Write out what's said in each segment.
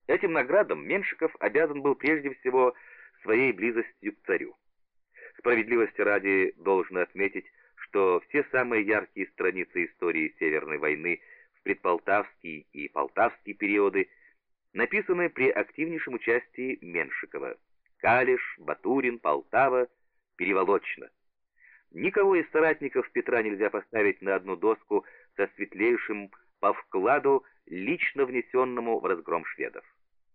Этим наградам Меншиков обязан был прежде всего своей близостью к царю. Справедливости ради должно отметить, что все самые яркие страницы истории Северной войны в предполтавский и полтавский периоды написаны при активнейшем участии Меншикова. Калиш, Батурин, Полтава, Переволочно. Никого из соратников Петра нельзя поставить на одну доску со светлейшим по вкладу, лично внесенному в разгром шведов.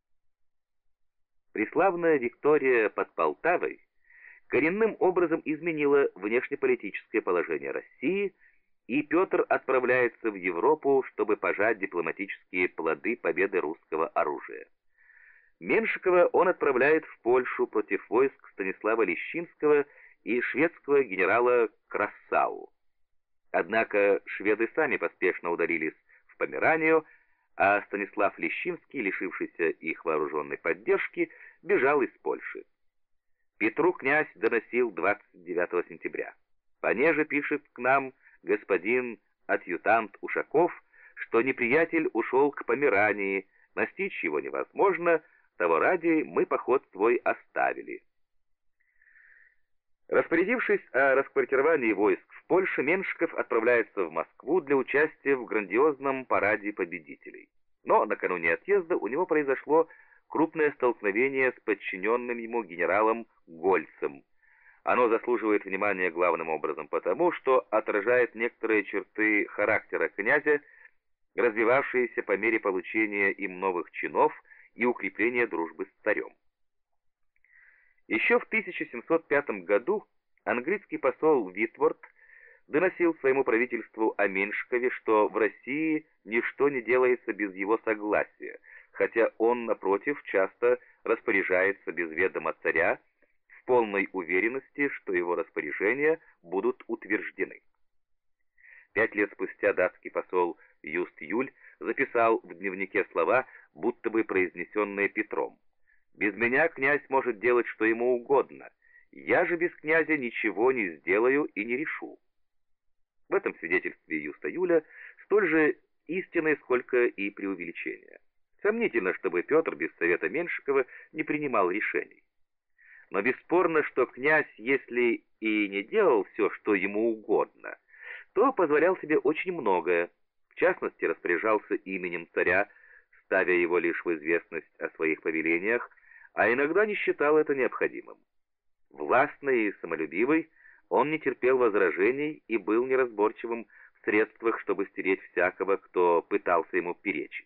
Преславная Виктория под Полтавой коренным образом изменила внешнеполитическое положение России, и Петр отправляется в Европу, чтобы пожать дипломатические плоды победы русского оружия. Меншикова он отправляет в Польшу против войск Станислава Лещинского и шведского генерала Крассау. Однако шведы сами поспешно удалились в Померанию, а Станислав Лещинский, лишившийся их вооруженной поддержки, бежал из Польши. Петру князь доносил 29 сентября. «Понеже пишет к нам господин адъютант Ушаков, что неприятель ушел к Померании, настичь его невозможно, того ради мы поход свой оставили». Распорядившись о расквартировании войск в Польше, Меншиков отправляется в Москву для участия в грандиозном параде победителей. Но накануне отъезда у него произошло крупное столкновение с подчиненным ему генералом Гольцем. Оно заслуживает внимания главным образом потому, что отражает некоторые черты характера князя, развивавшиеся по мере получения им новых чинов и укрепления дружбы с царем. Еще в 1705 году английский посол Витворт доносил своему правительству о Меншикове, что в России ничто не делается без его согласия, хотя он, напротив, часто распоряжается без ведома царя, в полной уверенности, что его распоряжения будут утверждены. 5 лет спустя датский посол Юст Юль записал в дневнике слова, будто бы произнесенные Петром: «Без меня князь может делать что ему угодно, я же без князя ничего не сделаю и не решу». В этом свидетельстве Юста Юля столь же истины, сколько и преувеличения. Сомнительно, чтобы Петр без совета Меншикова не принимал решений. Но бесспорно, что князь, если и не делал все, что ему угодно, то позволял себе очень многое, в частности, распоряжался именем царя, ставя его лишь в известность о своих повелениях, а иногда не считал это необходимым. Властный и самолюбивый, он не терпел возражений и был неразборчивым в средствах, чтобы стереть всякого, кто пытался ему перечить.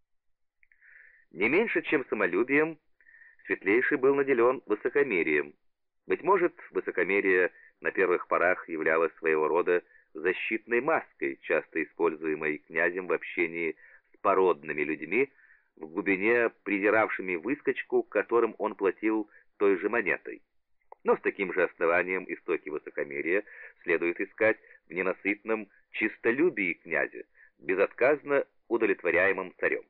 Не меньше, чем самолюбием, Светлейший был наделен высокомерием. Быть может, высокомерие на первых порах являлось своего рода защитной маской, часто используемой князем в общении с породными людьми, в глубине презиравшими выскочку, которым он платил той же монетой. Но с таким же основанием истоки высокомерия следует искать в ненасытном чистолюбии князя, безотказно удовлетворяемым царем.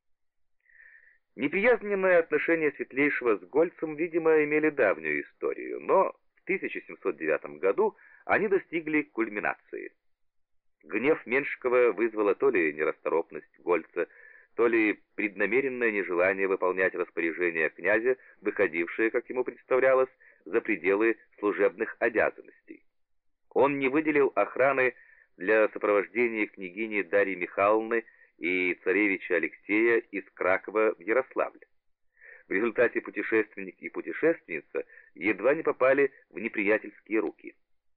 Неприязненное отношение Светлейшего с Гольцем, видимо, имели давнюю историю, но в 1709 году они достигли кульминации. Гнев Меншикова вызвала то ли нерасторопность Гольца, то ли преднамеренное нежелание выполнять распоряжения князя, выходившее, как ему представлялось, за пределы служебных обязанностей. Он не выделил охраны для сопровождения княгини Дарьи Михайловны и царевича Алексея из Кракова в Ярославль. В результате путешественник и путешественница едва не попали в неприятельские руки.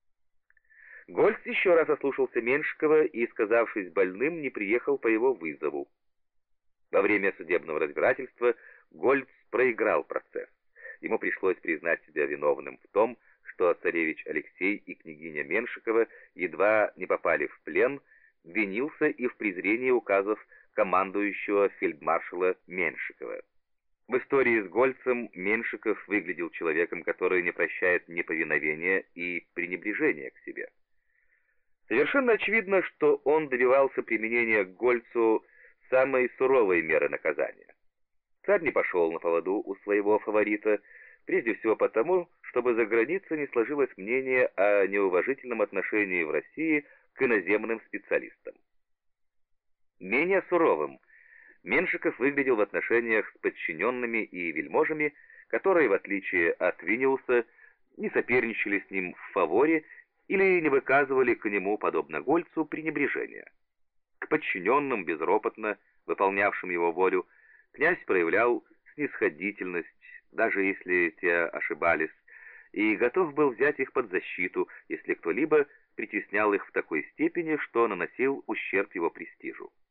Гольц еще раз ослушался Меншикова и, сказавшись больным, не приехал по его вызову. Во время судебного разбирательства Гольц проиграл процесс. Ему пришлось признать себя виновным в том, что царевич Алексей и княгиня Меншикова едва не попали в плен, винился и в презрении указов командующего фельдмаршала Меншикова. В истории с Гольцем Меншиков выглядел человеком, который не прощает неповиновения и пренебрежения к себе. Совершенно очевидно, что он добивался применения к Гольцу самой суровой меры наказания. Царь не пошел на поводу у своего фаворита, прежде всего потому, чтобы за границей не сложилось мнение о неуважительном отношении в России к иноземным специалистам. Менее суровым Меншиков выглядел в отношениях с подчиненными и вельможами, которые, в отличие от Виниуса, не соперничали с ним в фаворе или не выказывали к нему, подобно Гольцу, пренебрежения. К подчиненным, безропотно выполнявшим его волю, князь проявлял снисходительность, даже если те ошибались, и готов был взять их под защиту, если кто-либо притеснял их в такой степени, что наносил ущерб его престижу.